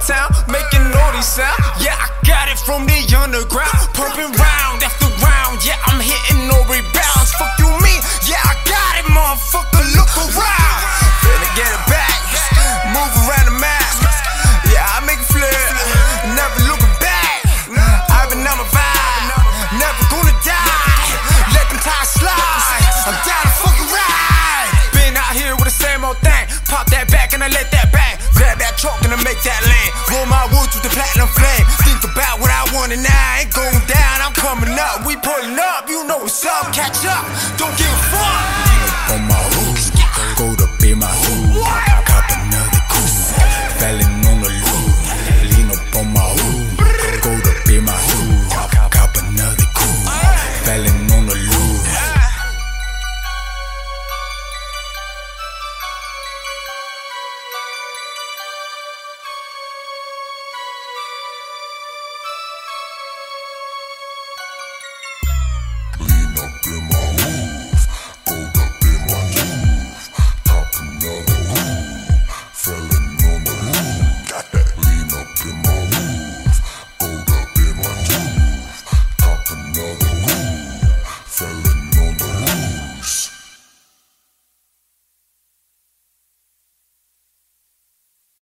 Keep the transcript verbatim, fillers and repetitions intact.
town, making all these sound. Yeah, I got it from the underground, pumping round after round. Yeah, I'm hitting no rebounds. Fuck you mean? Yeah, I got it, motherfucker. Look around, finna get it back, move around the map. Yeah, I make it flip, never looking back. I've been on my vibe, never gonna die. Let them tires slide, I'm down to fucking ride. Been out here with the same old thing. Pop that back and I let that bang. Grab that chalk and I make that lane. Roll my woods with the platinum flame. Think about what I want and I ain't going down. I'm coming up, we pulling up. You know what's up, catch up. Don't give a fuck.